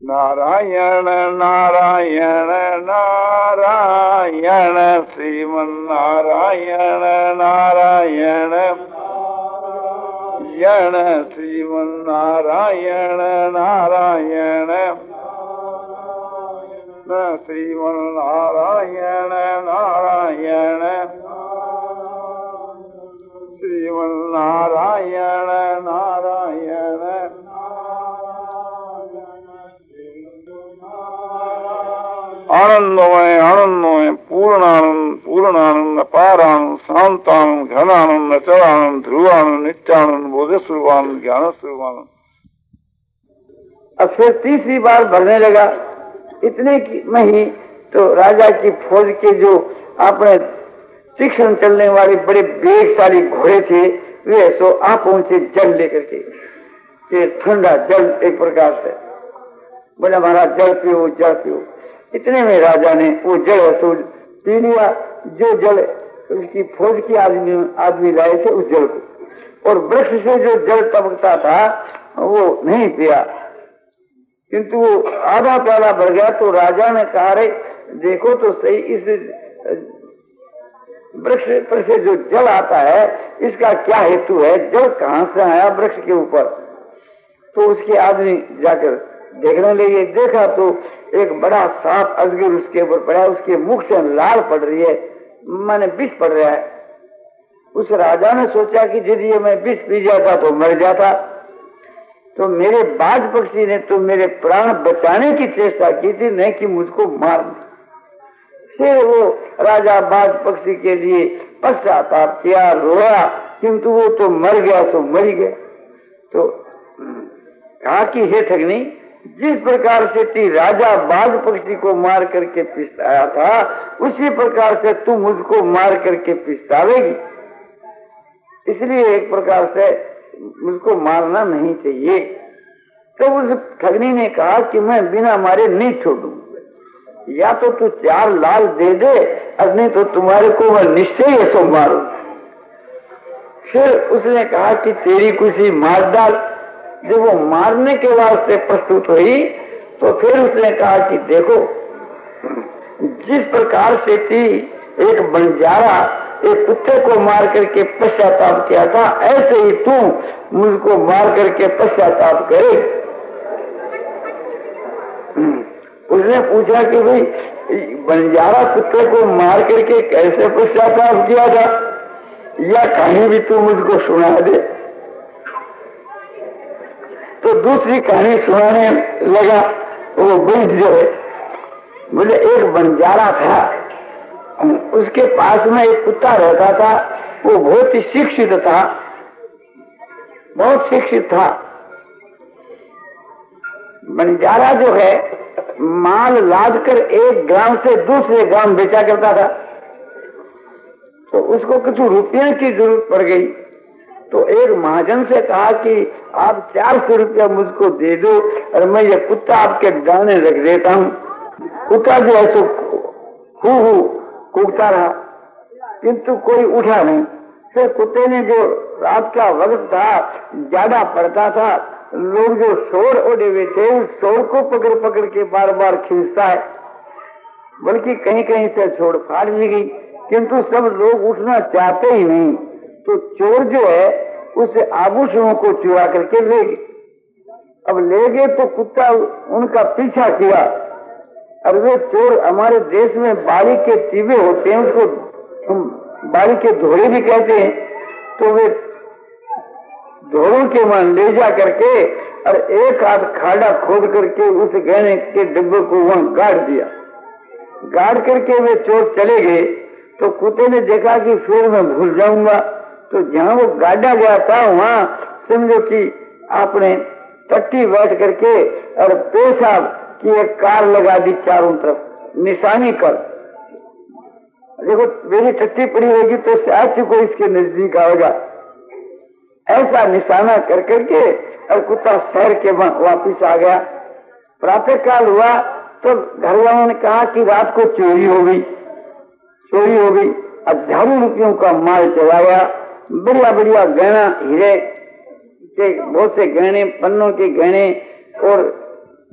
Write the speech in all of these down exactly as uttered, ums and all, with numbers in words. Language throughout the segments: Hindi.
नारायण नारायण नारायण श्रीमन नारायण नारायण यण श्रीमन नारायण नारायण श्रीमन नारायण नारायण श्रीमन नारायण नारायण आनंदमय आनंदमय पूर्णानंद पूर्णानंद अपारानंद शांतानंद घनानंद अचलानंद ध्रुवानंद नित्यानंद बोधस्वरूपानंद ज्ञान स्वरूपानंद। अब फिर तीसरी बार भरने लगा। इतने की में ही तो राजा की फौज के जो अपने तीक्ष्ण चलने वाले बड़े वेगशाली घोड़े थे वे सो आ पहुंचे जल लेकर के, ये ठंडा जल एक प्रकार से। बोला महाराज जल पियो जल पियो। इतने में राजा ने वो जल सो पी लिया, जो जल उसकी फौज की आदमी आदमी लाए थे उस जल को, और वृक्ष से जो जल टपकता था वो नहीं पिया, किंतु वो आधा प्याला भर गया। तो राजा ने कहा रे देखो तो सही, इस वृक्ष पर से जो जल आता है इसका क्या हेतु है, जल कहाँ से आया वृक्ष के ऊपर। तो उसके आदमी जाकर देखने लगे, देखा तो एक बड़ा सांप अजगर उसके ऊपर पड़ा है, उसके मुख से लाल पड़ रही है, माने विष पड़ रहा है। उस राजा ने सोचा कि यदि ये मैं विष पी जाता तो मर जाता, तो मेरे बाज पक्षी ने तो मेरे प्राण बचाने की चेष्टा की थी, नहीं कि मुझको मार। फिर वो राजा बाज पक्षी के लिए पश्चाताप किया, रोया, किंतु वो तो मर गया तो मर गया। तो कहा कि हे ठगनी, जिस प्रकार से ती राजा बाज पक्षी को मार करके पिसताया था उसी प्रकार से तू मुझको मार करके पिसतावेगी, इसलिए एक प्रकार से मुझको मारना नहीं चाहिए। तो उस ठगनी ने कहा कि मैं बिना मारे नहीं छोड़ूंगा, या तो तू चार लाल दे दे और नहीं तो तुम्हारे को मैं निश्चय ही तो मारूं। फिर उसने कहा कि तेरी खुशी मार डाल। जब वो मारने के वास्ते प्रस्तुत हुई तो फिर उसने कहा कि देखो, जिस प्रकार से थी एक बंजारा एक कुत्ते को मार करके पश्चाताप किया था, ऐसे ही तू मुझको मार करके पश्चाताप करे। उसने पूछा कि भाई बंजारा कुत्ते को मार करके कैसे पश्चाताप किया था, या कहानी भी तू मुझको सुना दे। तो दूसरी कहानी सुनाने लगा। वो बुद्ध जो है, बोले एक बंजारा था, उसके पास में एक कुत्ता रहता था, वो बहुत ही शिक्षित था, बहुत शिक्षित था। बंजारा जो है माल लाद कर एक गांव से दूसरे गांव बेचा करता था। तो उसको कुछ रुपये की जरूरत पड़ गई, तो एक महाजन से कहा कि आप चार सौ रुपया मुझको दे दो और मैं ये कुत्ता आपके दाने रख देता हूँ। कुत्ता जो है सो हु हु कूदता रहा, किंतु कोई उठा नहीं। फिर कुत्ते ने जो रात का वक्त था ज्यादा पड़ता था, लोग जो शोर ओढ़े हुए थे उस शोर को पकड़ पकड़ के बार बार खींचता है, बल्कि कहीं कहीं से छोड़ फाड़ भी गई, किंतु सब लोग उठना चाहते ही नहीं। तो चोर जो है उस आभूषणों को चुरा करके ले गए। अब ले गए तो कुत्ता उनका पीछा किया, और वे चोर हमारे देश में बाड़ी के चीबे होते हैं, उसको हम बाड़ी के धोड़े भी कहते हैं। तो वे धोड़ों के मान ले जा करके और एक हाथ खाड़ा खोद करके उस गहने के डिब्बे को वहां गाड़ दिया। गाड़ करके वे चोर चले गए। तो कुत्ते ने देखा कि फिर मैं भूल जाऊंगा, तो जहां वो गाड़ा गया था वहां समझो कि आपने टट्टी बैठ करके और पेशाब की एक कार लगा दी चारों तरफ निशानी कर। देखो मेरी टट्टी पड़ी रहेगी तो शायद कोई इसके नजदीक आएगा, ऐसा निशाना कर करके और कुत्ता शहर के वापिस आ गया। प्रातः काल हुआ तो घर वालों ने कहा कि रात को चोरी हो गई, चोरी हो गई। हजारों रुपयों का माल चला गया, बढ़िया बढ़िया गहना, हीरे के बहुत से गहने, पन्नों के गहने और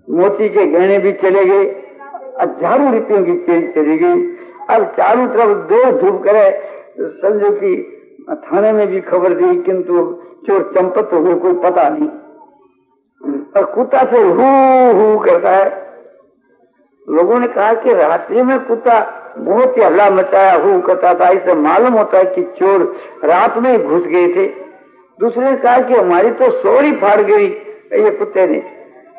मोती के गहने भी चले गए, हजारों रुपयों की चेन चली गई। अब चारों तरफ दो धूप करे, समझो कि थाने में भी खबर दी, किंतु चोर चंपत हो गए, कोई पता नहीं। और कुत्ता से हू हू करता है। लोगों ने कहा कि रात्रि में कुत्ता बहुत ही हल्ला मचाया, हू करता था, इससे मालूम होता है कि चोर रात में घुस गए थे। दूसरे ने कहा कि हमारी तो सोरी फाड़ गई ये कुत्ते ने।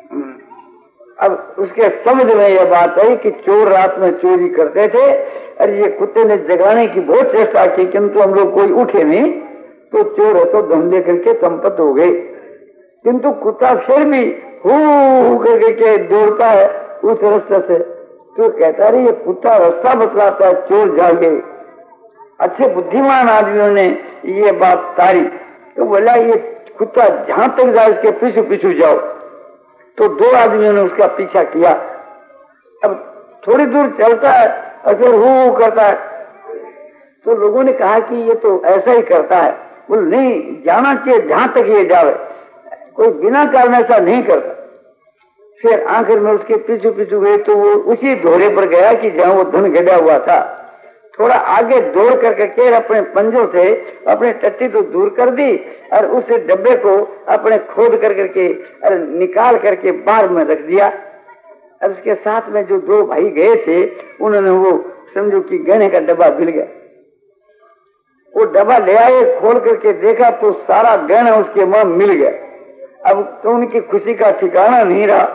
अब उसके समझ में यह बात आई कि चोर रात में चोरी करते थे और ये कुत्ते ने जगाने की बहुत चेष्टा की, किंतु हम लोग कोई उठे नहीं, तो चोर है तो धंधे करके संपत्त हो गए। किंतु कुत्ता फिर भी हू करके के दौड़ता है उस रास्ते से। तो कहता रही ये कुत्ता रास्ता बतलाता है, चोर जागे। अच्छे बुद्धिमान आदमियों ने ये बात तारी, तो बोला ये कुत्ता जहां तक जाए उसके पीछू पीछू जाओ। तो दो आदमियों ने उसका पीछा किया। अब थोड़ी दूर चलता है और फिर हू करता है। तो लोगों ने कहा कि ये तो ऐसा ही करता है। बोल नहीं, जाना चाहिए जहां तक ये जावे, कोई बिना कारण ऐसा नहीं करता। फिर आखिर में उसके पीछू पीछू गए तो वो उसी ढोरे पर गया कि जहां वो धन गड़ा हुआ था। थोड़ा आगे दौड़ करके के अपने पंजों से अपने टट्टी तो दूर कर दी और उस डब्बे को अपने खोद कर करके और निकाल करके बाहर में रख दिया। अब उसके साथ में जो दो भाई गए थे उन्होंने वो समझो कि गहने का डब्बा मिल गया। वो डब्बा ले आए, खोल करके देखा तो सारा गहना उसके मुंह मिल गया। अब तो उनकी खुशी का ठिकाना नहीं रहा।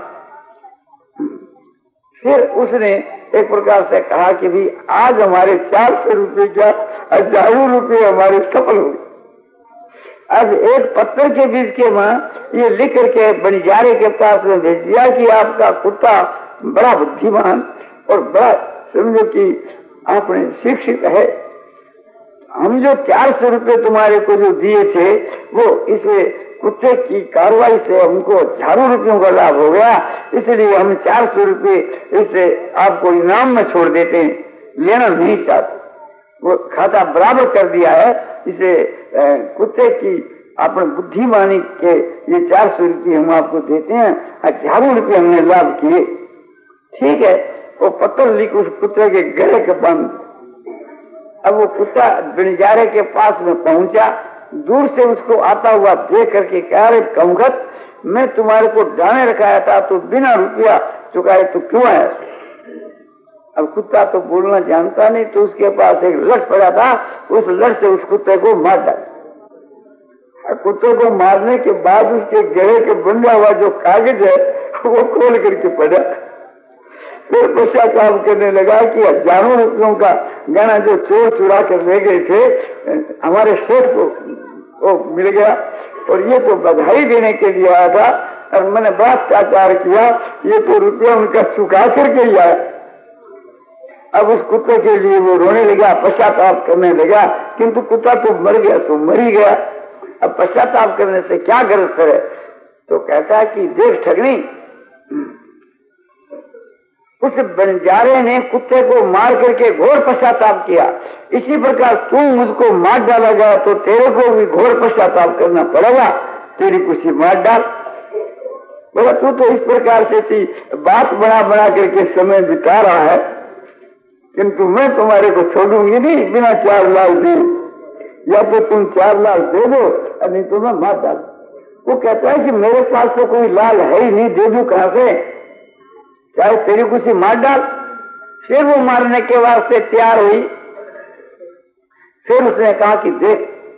फिर उसने एक प्रकार से कहा कि भी आज हमारे चार सौ रुपये क्या हजारों रुपये हमारे सफल हो गए। अब एक पत्थर के बीच के मां ये लिख करके बंजारे के पास में भेज दिया कि आपका कुत्ता बड़ा बुद्धिमान और बड़ा समझो कि आपने शिक्षित है। हम जो चार सौ रुपये तुम्हारे को जो दिए थे वो इसे कुत्ते की कार्रवाई से हमको हजारों रुपयों का लाभ हो गया, इसलिए हम चार सौ रुपये इससे आपको इनाम में छोड़ देते हैं, लेना नहीं चाहते। वो खाता बराबर कर दिया है। इसे कुत्ते की अपने बुद्धिमानी के ये चार सौ रुपये हम आपको देते हैं, हजारों रुपये हमने लाभ किए। ठीक है, वो पत्थर लिख उस कुत्ते के गले के बंद। अब वो कुत्ता बंजारे के पास में पहुंचा, दूर से उसको आता हुआ देख करके कह रहे कमगत, मैं तुम्हारे को दाने रखाया था तो बिना रुपया चुकाए तो क्यों आया? अब कुत्ता तो बोलना जानता नहीं, तो उसके पास एक लठ पड़ा था, उस लठ से उस कुत्ते को मार डाला। कुत्ते को मारने के बाद उसके गले के बंधा हुआ जो कागज है वो खोल करके पड़ा। फिर पश्चाताप करने लगा कि हजारों रुपयों का गहना जो चोर चुरा कर ले गए थे हमारे सेठ को वो मिल गया, और ये तो बधाई देने के लिए आया था और मैंने बड़ा अत्याचार किया, ये तो रुपया उनका चुका करके ही आया। अब उस कुत्ते के लिए वो रोने लगा, पश्चाताप करने लगा, किंतु कुत्ता तो मर गया सो मर ही गया। अब पश्चाताप करने से क्या गरज करे? तो कहता है कि देख ठगनी, उस बंजारे ने कुत्ते को मार करके घोर पश्चाताप किया, इसी प्रकार तू मुझको मार डाला गया तो तेरे को भी घोर पश्चाताप करना पड़ेगा, तेरी खुशी मार डाल। बोला तू तो इस प्रकार से थी बात बना बना करके समय बिता रहा है, किंतु मैं तुम्हारे को छोड़ूंगी नहीं बिना चार लाल दे, या तो तुम चार लाल दे दो और नहीं तो मैं मार डाल। वो कहता है कि मेरे पास तो कोई लाल है ही नहीं, दे दू कहां से, चाहे तेरी खुशी मार डाल। फिर वो मारने के वास्ते तैयार हुई। फिर उसने कहा कि देख,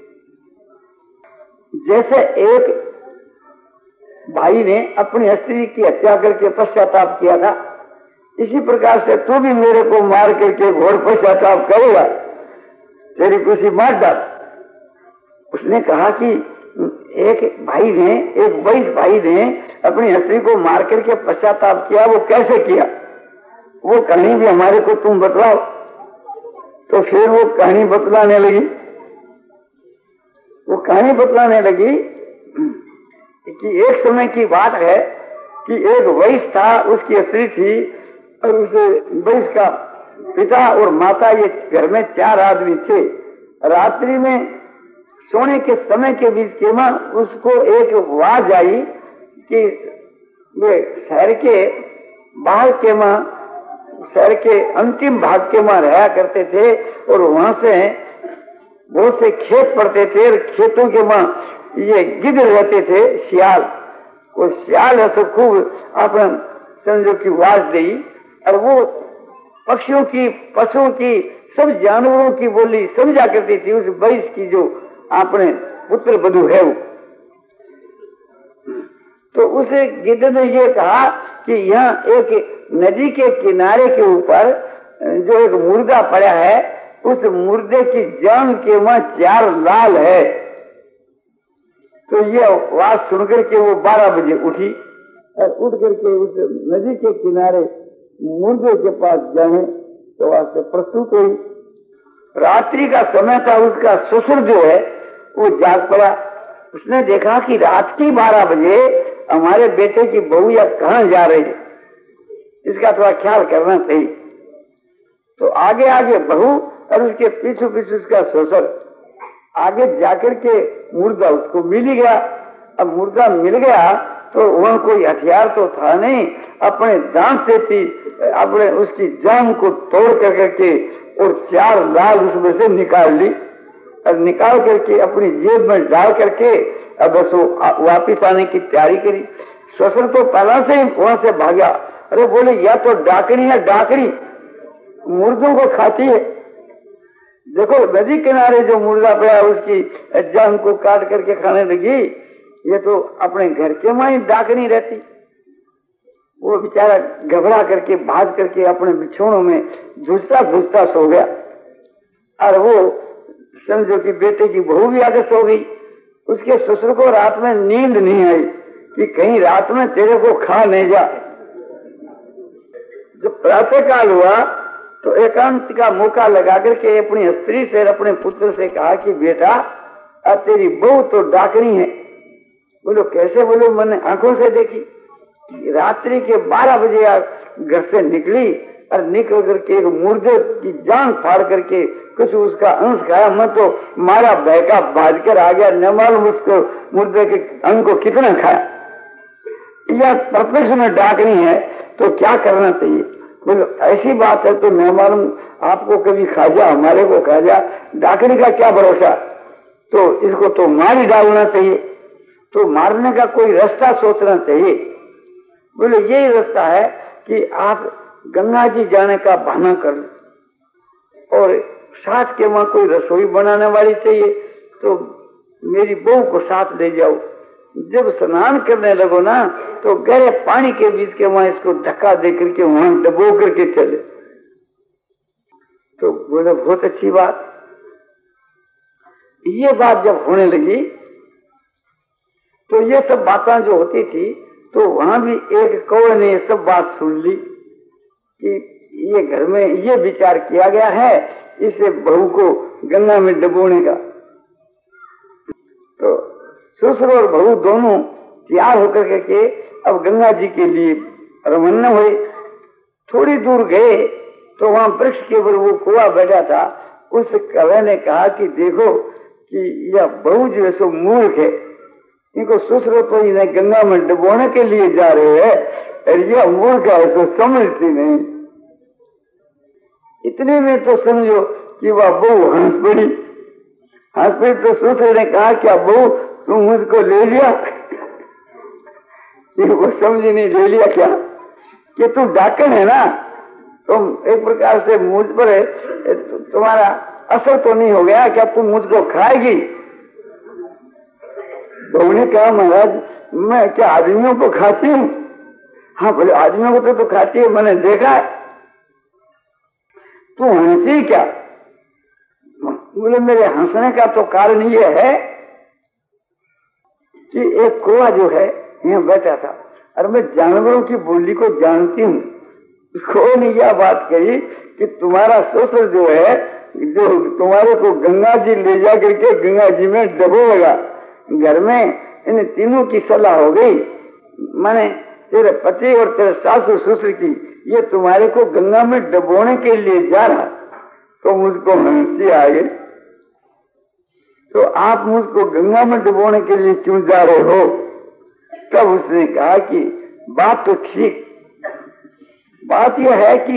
जैसे एक भाई ने अपनी स्त्री की हत्या करके पश्चाताप किया था, इसी प्रकार से तू भी मेरे को मार करके घोर पश्चाताप करेगा, तेरी खुशी मार डाल। उसने कहा कि एक भाई ने एक वैश्य भाई ने अपनी स्त्री को मार करके पश्चाताप किया, वो कैसे किया, वो कहानी भी हमारे को तुम बतलाओ। तो फिर वो कहानी बतलाने लगी। वो कहानी बतलाने लगी कि एक समय की बात है कि एक वैश्य था, उसकी स्त्री थी और उस वैश्य का पिता और माता, ये घर में चार आदमी थे। रात्रि में सोने के समय के बीच के में उसको एक आवाज आई कि वे शहर के बाहर के माँ शहर के अंतिम भाग के माँ रहा करते थे और वहां से बहुत से खेत पड़ते थे और खेतों के माँ ये गिद्ध रहते थे, सियाल। वो सियाल है तो खूब अपना समझो की आवाज दी और वो पक्षियों की, पशुओं की, सब जानवरों की बोली समझा करती थी। उस बैस की जो अपने पुत्र बधू है वो, तो उसे गिद्ध ने ये कहा कि यहाँ एक नदी के किनारे के ऊपर जो एक मुर्दा पड़ा है, उस मुर्दे की जान के वहां चार लाल है। तो ये बात सुनकर के वो बारह बजे उठी और उठ करके उस नदी के किनारे मुर्दे के पास जाने तो वास्ते प्रस्तुत हुई। रात्रि का समय था, उसका ससुर जो है वो जाग पड़ा। उसने देखा कि रात की बारह बजे हमारे बेटे की बहू या कहाँ जा रही है, इसका थोड़ा ख्याल करना चाहिए। तो आगे आगे बहू और उसके पीछे पीछे उसका ससुर आगे जाकर के मुर्दा उसको मिल ही गया। अब मुर्दा मिल गया तो वहां कोई हथियार तो था नहीं, अपने दांत से थी अपने उसकी जान को तोड़ कर करके और चार लाल उसमें से निकाल ली और निकाल करके अपनी जेब में डाल करके अब बस वो वापिस आने की तैयारी करी। ससुर तो पहला से ही वहां से भागा। अरे बोले या तो डाकनी है, डाकनी मुर्दों को खाती है। देखो नदी किनारे जो मुर्दा पड़ा उसकी जान को काट करके खाने लगी, ये तो अपने घर के मां ही डाकनी रहती। वो बेचारा घबरा करके भाग करके अपने बिछोनों में घुसता घुसता सो गया। और वो समझो कि बेटे की बहू भी आगे सो गई। उसके ससुर को रात में नींद नहीं आई कि कहीं रात में तेरे को खा नहीं जा। जब प्रातः काल हुआ तो एकांत का मौका लगा करके अपनी स्त्री से अपने पुत्र से कहा कि बेटा अब तेरी बहू तो डाकनी है। बोलो कैसे? बोलो मैंने आंखों से देखी, रात्रि के बारह बजे घर से निकली और निकल करके एक मुर्दे की जान फाड़ करके कुछ उसका अंश खाया। मैं तो मारा बहका भाज कर आ गया, न मालूम उसको मुर्दे के अंग को कितना खाया। यह प्रत्यक्ष में डाकनी है तो क्या करना चाहिए? बोलो ऐसी बात है तो मैं मालूम आपको कभी खा जा, हमारे को खा जा, डाकनी का क्या भरोसा, तो इसको तो मार ही डालना चाहिए। तो मारने का कोई रास्ता सोचना चाहिए। बोले यही रास्ता है कि आप गंगा जी जाने का बहाना कर लो और साथ के वहां कोई रसोई बनाने वाली चाहिए तो मेरी बहू को साथ ले जाओ। जब स्नान करने लगो ना तो गहरे पानी के बीच के वहां इसको धक्का दे करके वहां डबो करके चले। तो बोले बहुत अच्छी बात। ये बात जब होने लगी तो ये सब बातें जो होती थी तो वहां भी एक कौवे ने ये सब बात सुन ली कि ये घर में ये विचार किया गया है इसे बहू को गंगा में डबोने का। तो ससुर और बहू दोनों तैयार होकर के अब गंगा जी के लिए रवाना हुए। थोड़ी दूर गए तो वहां वृक्ष के ऊपर वो कुआं बैठा था। उस कौवे ने कहा कि देखो कि यह बहू जो है सो मूर्ख है, इनको ससुर तो इन्हें गंगा में डुबोने के लिए जा रहे हैं और यह मूर्ख है तो समझती नहीं। इतने में तो समझो कि वह बहू हंस पड़ी। हंस पड़ी तो ससुर ने कहा क्या बहू तुम मुझको ले लिया? वो समझी नहीं, ले लिया क्या कि तू डाकन है ना, तुम एक प्रकार से मुझ पर तुम्हारा असर तो नहीं हो गया क्या, तुम मुझको खाएगी? बहू ने कहा महाराज मैं क्या आदमियों को खाती हूँ? हाँ बोले आदमियों को तो, तो खाती है, मैंने देखा है। तू हंसी क्या? बोले मेरे हंसने का तो कारण ये है कि एक कौवा जो है यहाँ बैठा था और मैं जानवरों की बोली को जानती हूँ। कौवे ने यह बात कही कि तुम्हारा ससुर जो है जो तुम्हारे को गंगा जी ले जा करके गंगा जी में डबोएगा। घर में इन तीनों की सलाह हो गई, मैंने तेरे पति और तेरे सासू ससुर की, ये तुम्हारे को गंगा में डबोने के लिए जा रहा। तो मुझको हंसी आ गई। तो आप मुझको गंगा में डुबोने के लिए क्यों जा रहे हो? तब उसने कहा कि बात तो ठीक। बात यह है कि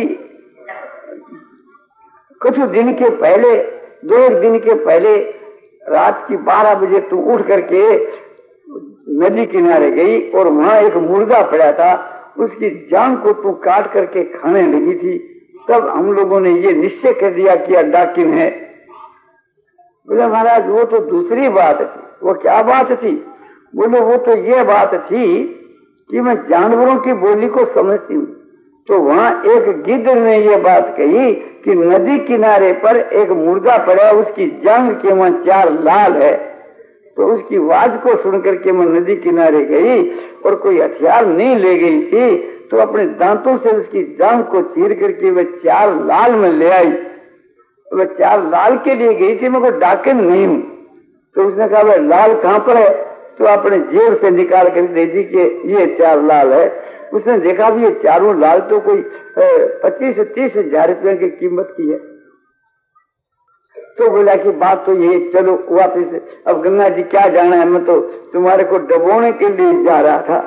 कुछ दिन के पहले, दो एक दिन के पहले रात की बारह बजे तू उठ करके नदी किनारे गई और वहां एक मुर्गा पड़ा था, उसकी जान को तू काट करके खाने लगी थी। तब हम लोगों ने ये निश्चय कर दिया कि डाकिन है। बोले महाराज वो तो दूसरी बात थी। वो क्या बात थी? बोले वो तो ये बात थी कि मैं जानवरों की बोली को समझती हूँ। तो वहाँ एक गिद्ध ने ये बात कही कि नदी किनारे पर एक मुर्गा पड़ा, उसकी जांघ के वहाँ चार लाल है। तो उसकी आवाज को सुन करके मैं नदी किनारे गई और कोई हथियार नहीं ले गई थी, तो अपने दांतों से उसकी जांघ को चीर करके वह चार लाल में ले आई। वह चार लाल के लिए गई थी, मैं कोई डाकिन नहीं हूँ। तो उसने कहा वह लाल कहाँ पर है? तो अपने जेब से निकाल कर दे दी कि ये चार लाल है। उसने देखा भी ये चारों लाल तो कोई पच्चीस से तीस हजार रुपये की कीमत की है। तो बोला कि बात तो ये, चलो वापिस। अब गंगा जी क्या जाना है, मैं तो तुम्हारे को डबोने के लिए जा रहा था।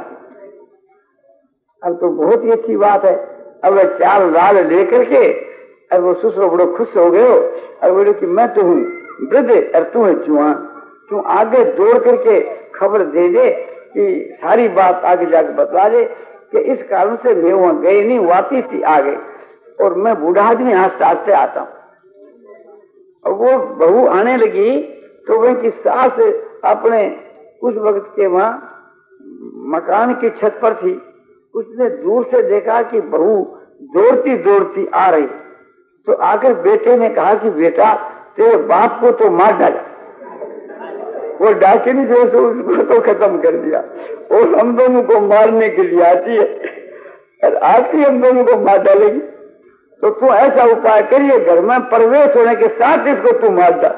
अब तो बहुत ही अच्छी बात है। अब वह चार लाल लेकर के अब वो ससुर बड़ो खुश हो गए। अब बोले कि मैं तो हूँ वृद्ध और तू है जुआन, तू आगे दौड़ करके खबर दे दे कि सारी बात आगे जाकर बतला दे कि इस कारण से मैं वहां गई नहीं, वापिस ही आ गई और मैं बूढ़ा आदमी हाथ हाथ से आता हूँ। और वो बहू आने लगी तो वह की सास अपने उस वक्त के वहां मकान की छत पर थी। उसने दूर से देखा कि बहू दौड़ती दौड़ती आ रही। तो आकर बेटे ने कहा कि बेटा तेरे बाप को तो मार डाला। वो डाकिनी जो है उसको तो खत्म कर दिया और हम दोनों को मारने के लिए आती है और आती हम दोनों को मार डालेगी। तो तू ऐसा उपाय करिए, घर में प्रवेश होने के साथ इसको तू मार डाल।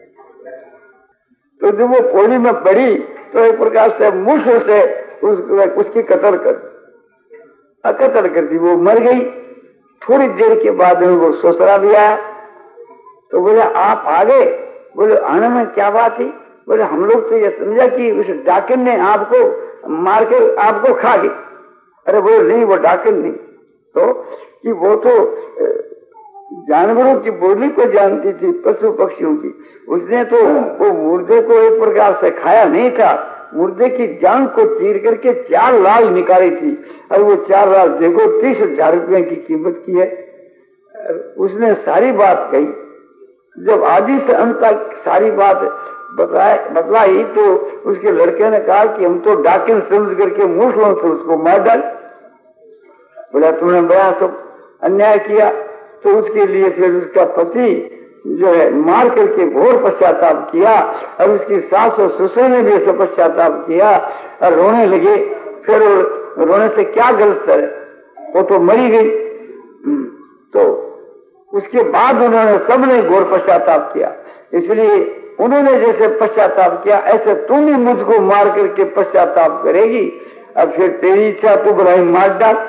तो जब वो कोड़ी में पड़ी तो एक प्रकार से मुश्किल से उस, उसकी कत्ल कर कत्ल कर दी। वो मर गई। थोड़ी देर के बाद वो ससुरा भी आया। तो बोले आप आ गए? बोले आने में क्या बात थी? बोले हम लोग तो ये समझा कि उस डाकिन ने आपको मार कर आपको खा गई। अरे बोले नहीं, वो डाकिन नहीं, तो कि वो तो जानवरों की बोली को जानती थी, पशु पक्षियों की। उसने तो वो मुर्दे को एक प्रकार से खाया नहीं था, मुर्दे की जांघ को चीर करके चार लाल निकाली थी। और वो चार लाल देखो तीस हजार रुपये की कीमत की है। उसने सारी बात कही। जब आदि से अंत तक सारी बात बतलाई तो उसके लड़के ने कहा कि हम तो डाकिन समझ करके मुसलों से उसको मार डाल। बोला तुमने बड़ा सब अन्याय किया। तो उसके लिए फिर उसका पति जो है मार करके घोर पश्चाताप किया और उसकी सास और ससुर ने भी सब पश्चाताप किया और रोने लगे। फिर रोने से क्या गलत है, वो तो मरी गई। तो उसके बाद उन्होंने सबने घोर पश्चाताप किया। इसलिए उन्होंने जैसे पश्चाताप किया ऐसे तुम ही मुझको मार करके पश्चाताप करेगी। अब फिर तेरी इच्छा तू बुराई मार डाल।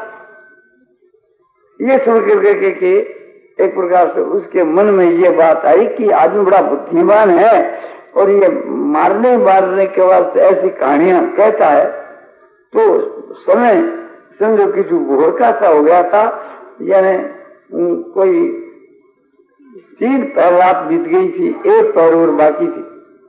ये सुन करके कि एक प्रकार से उसके मन में ये बात आई कि आदमी बड़ा बुद्धिमान है और ये मारने मारने के बाद ऐसी कहानियां कहता है। तो समय समझो किसी भोर का सा हो गया था, यानी कोई तीन पैर रात बीत गई थी, एक पैर और बाकी थी।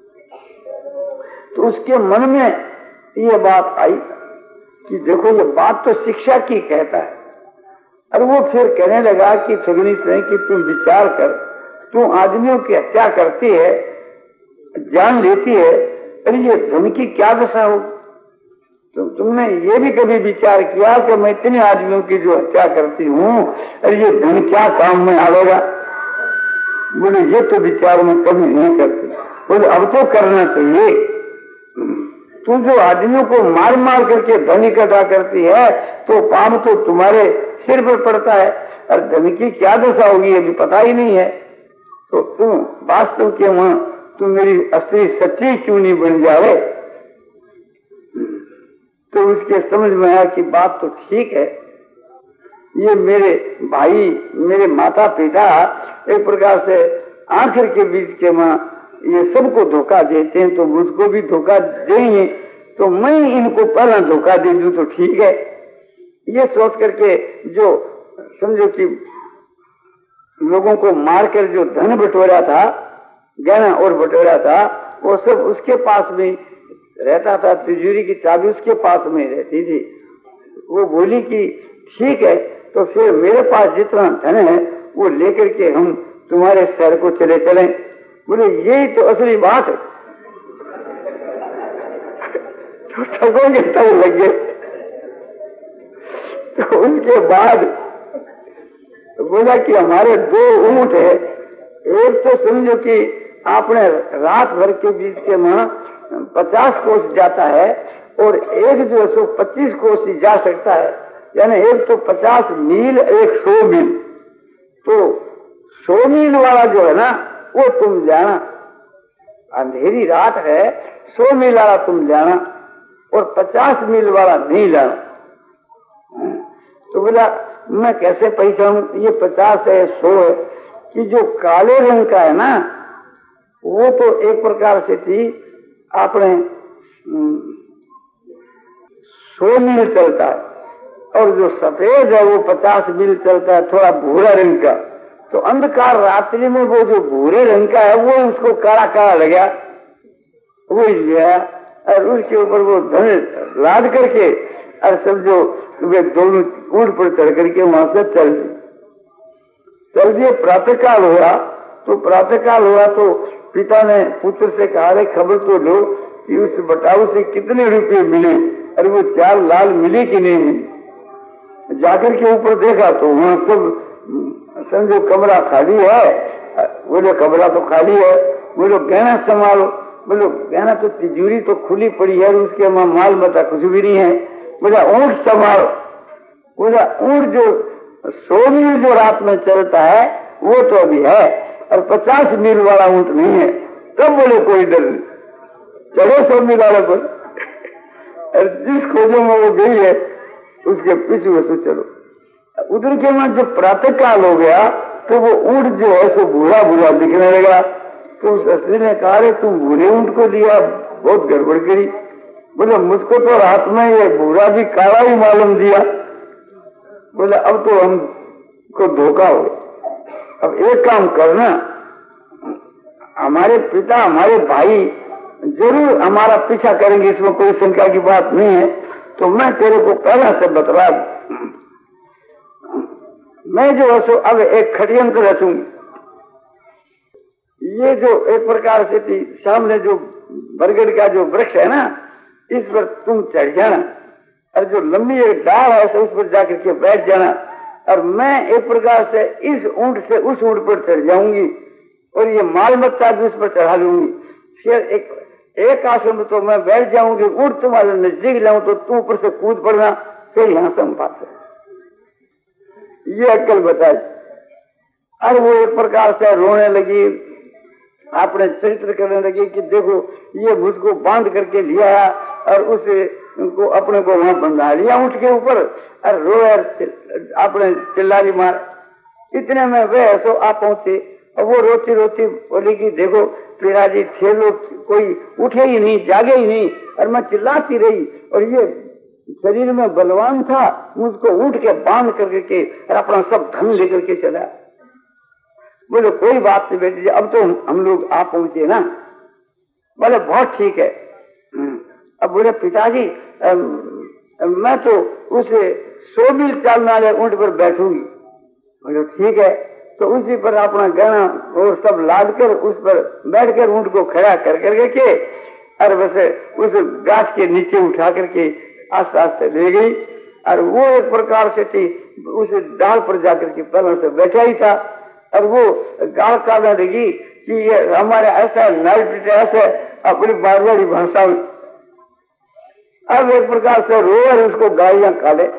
तो उसके मन में ये बात आई कि देखो ये बात तो शिक्षा की कहता है। और वो फिर कहने लगा कि सगनी से कि तुम विचार कर, तू आदमियों की हत्या करती है, जान लेती है, अरे ये धन की क्या दशा हो? तो तुमने ये भी कभी विचार किया कि मैं इतने आदमियों की जो हत्या करती हूँ, अरे ये धन क्या काम में आवेगा? बोले ये तो विचार में कभी नहीं करती। बोले अब तो करना चाहिए। तू जो आदमियों को मार मार करके धन इकट्ठा करती है तो पाप तो तुम्हारे सिर पर पड़ता है और धन की क्या दशा होगी अभी पता ही नहीं है। तो तुम वास्तव के वहां तुम मेरी असली सच्ची क्यों नहीं बन जावे? तो उसके समझ में आया कि बात तो ठीक है। ये मेरे भाई, मेरे माता पिता एक प्रकार से आखिर के बीच के वहां ये सबको धोखा देते हैं, तो मुझको भी धोखा देंगे। तो मैं इनको पहला धोखा दे दूं तो ठीक है। ये सोच करके जो समझो कि लोगों को मारकर जो धन बटोरा था, गहना और बटोरा था, वो सब उसके पास में रहता था। तिजोरी की चाबी उसके पास में रहती थी। वो बोली कि ठीक है, तो फिर मेरे पास जितना धन है वो लेकर के हम तुम्हारे शहर को चले चलें। बोले यही तो असली बात है। तो ठगोंगे तब लग गए। तो उनके बाद बोला कि हमारे दो ऊंट है, एक तो समझो कि आपने रात भर के बीच के मां पचास कोस जाता है और एक जो है सो पच्चीस कोस ही जा सकता है, यानी एक तो पचास मील, एक सौ मील। तो सौ मील वाला जो है ना वो तुम जाना, अंधेरी रात है, सौ मील वाला तुम जाना और पचास मील वाला नहीं जाना। तो बोला मैं कैसे पहचानूं ये पचास है सौ है? कि जो काले रंग का है ना वो तो एक प्रकार से थी आपने सौ मील चलता है, और जो सफेद है वो पचास मील चलता है, थोड़ा भूरा रंग का। तो अंधकार रात्रि में वो जो भूरे रंग का है वो उसको काला काला लगा, वो लिया और उसके ऊपर वो धन लाद करके और समझो वे दोनों ऊंट पर चढ़ करके वहां से चल दिए चल दिए प्रातःकाल हुआ। तो प्रातःकाल हुआ तो पिता ने पुत्र से कहा रे खबर तो लो कि उस बटाऊ से कितने रुपए मिले, और वो चार लाल मिले कि नहीं मिले। जाकर के ऊपर देखा तो वहां सब समझो कमरा खाली है। बोलो कमरा तो खाली है। बोलो गहना संभालो। बोलो गहना तो तिजोरी तो खुली पड़ी है, उसके माल मता कुछ भी नहीं है। बोला ऊंट संभालो। बोला ऊंट जो सौ मील जो रात में चलता है वो तो अभी है, और पचास मील वाला ऊंट नहीं है। तब बोले कोई डर नहीं, चलो सौ मील वाले पर। और जिस खोजों में वो गई है उसके पीछे वैसे चलो। उधर के बाद जब प्रातः काल हो गया तो वो ऊंट जो है सो भूरा भूरा दिखने लगा। तो उस अस्त्री ने कहा रे तुम भूरे ऊंट को लिया, बहुत गड़बड़ करी। बोले मुझको तो रात में ये भूरा भी काला ही मालूम दिया। बोले अब तो हमको धोखा हो। अब एक काम करना, हमारे पिता हमारे भाई जरूर हमारा पीछा करेंगे, इसमें कोई शंका की बात नहीं है। तो मैं तेरे को पहले से बतला, मैं जो है सो अब एक षड्यंत्र रचूंगी। ये जो एक प्रकार से थी सामने जो बरगद का जो वृक्ष है ना, इस पर तुम चढ़ जाना, और जो लंबी एक डाल है उस पर जाकर के बैठ जाना, और मैं एक प्रकार से इस ऊंट से उस ऊंट पर चढ़ जाऊंगी और ये माल मत्ता भी उस पर चढ़ा लूंगी। फिर एक एक आश्रम तो मैं बैठ जाऊंगी, ऊंट तुम्हारे नजदीक लाऊं तो तुम ऊपर से कूद पड़ना, फिर यहां से हम बात है। ये अक्ल बताई। और वो एक प्रकार से रोने लगी, अपने चरित्र करने लगी कि देखो ये मुझको बांध करके लिया और उसे को अपने को वहां बंधा लिया ऊंट के ऊपर, और रोए अपने चिल्लारी मार। इतने में वे ऐसो आ पहुंचे और वो रोती रोती बोली कि देखो पिताजी छह लोग कोई उठे ही नहीं, जागे ही नहीं, और मैं चिल्लाती रही, और ये शरीर में बलवान था, मुझको ऊंट के बांध करके के और अपना सब धन लेकर के चला। बोले कोई बात नहीं बेटी जी, अब तो हम लोग आ पहुंचे ना। बोले बहुत ठीक है। अब बोले पिताजी मैं तो उसे सौ मील चालने वाले ऊंट पर बैठूंगी। बोले ठीक है। तो उसी पर अपना गहना और सब लाद कर उस पर बैठ कर ऊंट को खड़ा कर करके के और वैसे उस गाछ के नीचे उठा करके आस्ते आस्ते ले गई। और वो एक प्रकार से थी उस डाल पर जाकर के पहले से बैठा ही था, और वो गाल काटने लगी कि ये हमारे ऐसा नाइट ऐसे अपनी मारवाड़ी भाषा में। अब एक प्रकार से रो और उसको गालियां काले।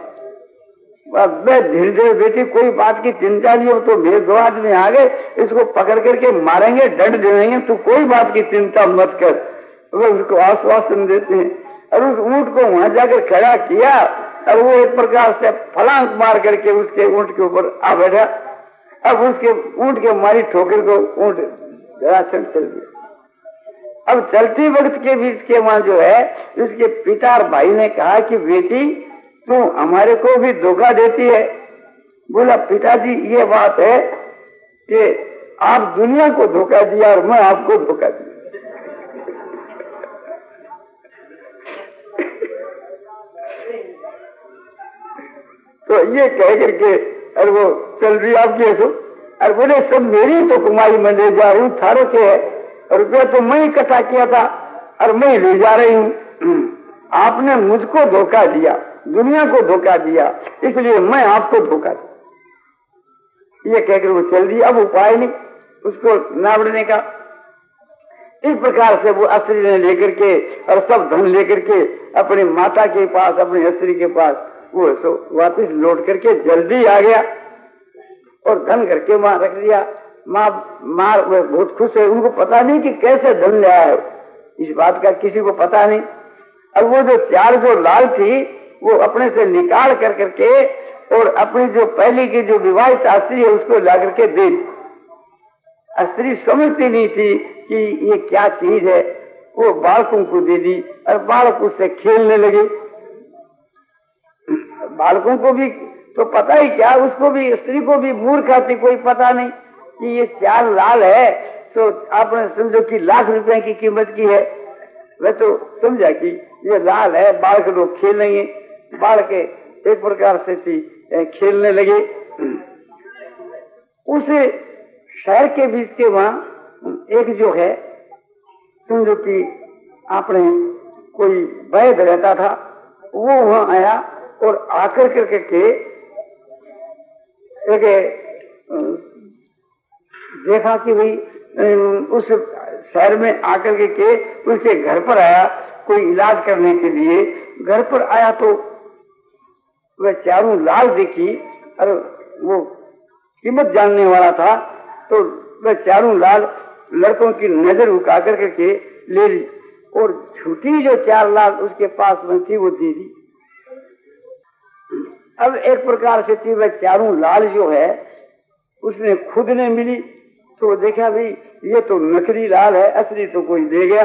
मैं धीरे धीरे बेटी कोई बात की चिंता नहीं हो, तो मेरे दो आदमी आ गए, इसको पकड़ करके मारेंगे, दंड देंगे, तू कोई बात की चिंता मत कर। वो उसको आश्वासन देते हैं। और उस ऊंट को वहां जाकर खड़ा किया और वो एक प्रकार से फलांग मार करके उसके ऊंट के ऊपर आ बैठा। अब उसके ऊंट के मारी ठोकर को ऊंट दराचल चल गया। अब चलती वक्त के बीच के वहां जो है उसके पिता और भाई ने कहा कि बेटी तू हमारे को भी धोखा देती है। बोला पिताजी ये बात है कि आप दुनिया को धोखा दिया और मैं आपको धोखा दिया। तो ये कह करके अरे वो चल रही आपकी ऐसो, अरे बोले सब मेरी तो कमाई में ले जा रही हूँ, थारो के है रुपया तो मैं इकट्ठा किया था और मैं ले जा रही हूँ। आपने मुझको धोखा दिया, दुनिया को धोखा दिया, इसलिए मैं आपको धोखा दिया। ये कहकर वो चल दी। अब उपाय नहीं उसको नावड़ने का। इस प्रकार से वो अस्त्री ने लेकर के और सब धन लेकर के अपनी माता के पास, अपनी अस्त्री के पास वो सो वापिस लौट करके जल्दी आ गया और धन करके वहां रख दिया। माँ मार बहुत खुश है, उनको पता नहीं कि कैसे धन ले आया, इस बात का किसी को पता नहीं। और वो जो चार जो लाल थी वो अपने से निकाल कर करके और अपनी जो पहली की जो विवाहित स्त्री है उसको ला करके दे दी। स्त्री समझती नहीं थी कि ये क्या चीज है, वो बालकों को दे दी और बालक उससे खेलने लगे। बालकों को भी तो पता ही क्या, उसको भी, स्त्री को भी मूर्ख आती, कोई पता नहीं कि ये चार लाल है तो आपने समझो कि लाख रुपए की कीमत की है। वह तो समझा कि ये लाल है, बालक लोग खेलेंगे। बालक एक प्रकार से थी खेलने लगे। उस शहर के बीच के वहां एक जो है समझो कि आपने कोई वैद्य रहता था, वो वहां आया और आकर करके के एक देखा कि भाई उस शहर में आकर के, के उसके घर पर आया कोई इलाज करने के लिए। घर पर आया तो वह चारों लाल देखी और वो कीमत जानने वाला था, तो वह चारों लाल लड़कों की नजर उठा करके के ले ली और झूठी जो चार लाल उसके पास में थी वो दे दी। अब एक प्रकार से थी वह चारों लाल जो है उसने खुद ने मिली तो देखा भाई ये तो नकली लाल है, असली तो कोई दे गया।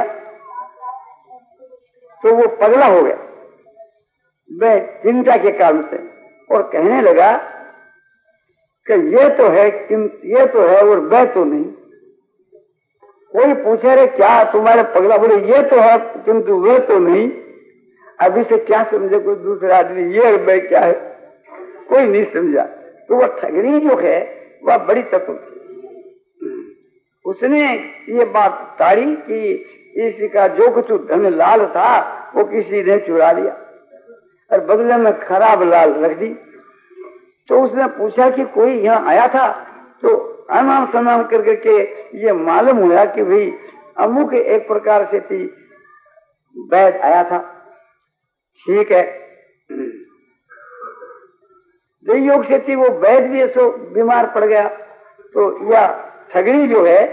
तो वो पगला हो गया वह चिंता के कारण से और कहने लगा कि ये तो है, ये तो है और वह तो नहीं। कोई पूछे रे क्या तुम्हारे पगला, बोले ये तो है किंतु वह तो नहीं। अभी से क्या समझे कोई दूसरा आदमी ये और वह क्या है, कोई नहीं समझा। तो वह ठगनी जो है वह बड़ी चतुर थी। उसने ये बात ताड़ी कि इसका जो कुछ धन लाल था वो किसी ने चुरा लिया और बदले में खराब लाल रख दी। तो उसने पूछा कि कोई यहाँ आया था, तो अनाम सनाम कर करके ये मालूम हुआ कि भाई अमुक एक प्रकार से थी वैद आया था। ठीक है, योग से थी वो वैद भी ऐसो बीमार पड़ गया। तो यह ठगनी जो है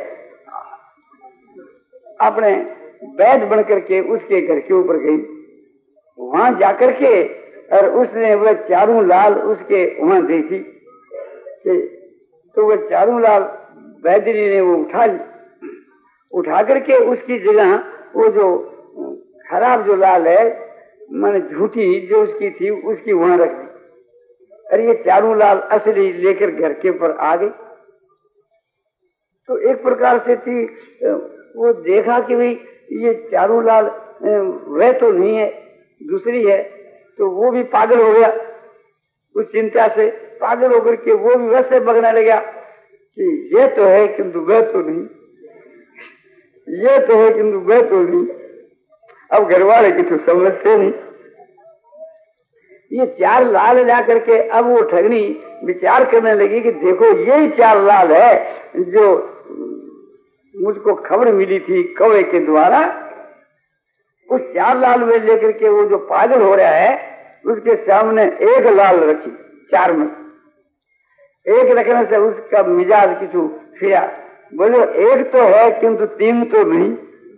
अपने वैद बन करके उसके घर के ऊपर गई, वहां जाकर के और उसने वह चारों लाल उसके वहां देखी। तो वह चारों लाल वैद्यनी ने वो उठा ली, उठा करके उसकी जगह वो जो खराब जो लाल है माने झूठी जो उसकी थी उसकी वहां रख दी। अरे ये चारों लाल असली लेकर घर के ऊपर आ गई। तो एक प्रकार से थी वो देखा कि भाई ये चारों लाल वह तो नहीं है, दूसरी है। तो वो भी पागल हो गया उस चिंता से, पागल होकर के वो भी वैसे बगने लगा कि ये तो है किंतु वह तो नहीं, ये तो है किंतु वह तो नहीं। अब घर वाले की तो समझते नहीं। ये चार लाल ला करके अब वो ठगनी विचार करने लगी कि देखो यही चार लाल है जो मुझको खबर मिली थी कौवे के द्वारा। उस चार लाल में लेकर के वो जो पागल हो रहा है उसके सामने एक लाल रखी, चार में एक रखने से उसका मिजाज किचू फिरा। बोले एक तो है किंतु तीन तो नहीं।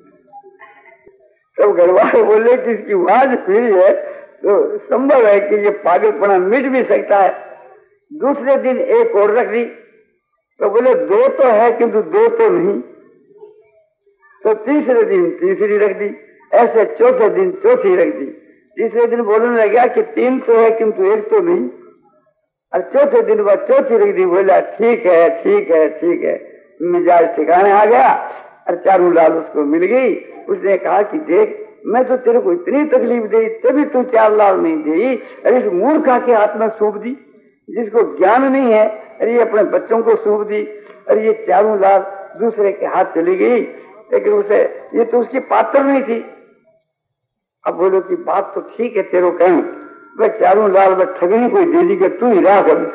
सब घर वाले बोले कि इसकी आवाज फिरी है तो संभव है कि ये पागलपना मिट भी सकता है। दूसरे दिन एक और रख दी तो बोले दो तो है किंतु दो तो नहीं। तो तीसरे दिन तीसरी रख दी, ऐसे चौथे दिन चौथी रख दी। तीसरे दिन बोलने लगा कि तीन तो है किंतु एक तो नहीं। और चौथे दिन बाद चौथी रख दी, बोला ठीक है ठीक है ठीक है, मिजाज ठिकाने आ गया। और चारू लाल उसको मिल गई। उसने कहा कि देख मैं तो तेरे को इतनी तकलीफ दी तभी तू चार लाल नहीं दी, अरे इस मूर्खा के हाथ में सौंप दी जिसको ज्ञान नहीं है, अरे ये अपने बच्चों को सौंप दी। अरे ये चारों लाल दूसरे के हाथ चली गई, लेकिन उसे ये तो उसकी पात्र नहीं थी। अब बोलो कि बात तो ठीक है तेरो कहें, वह चारों लाल वह ठगनी कोई दे दी कि तू ही राह कर।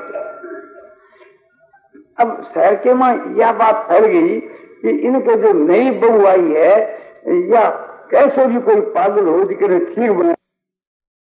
अब शहर के में यह बात फैल गई कि इनके जो नई बहू आई है या कैसे भी कोई पागल हो जिसने ठीक बना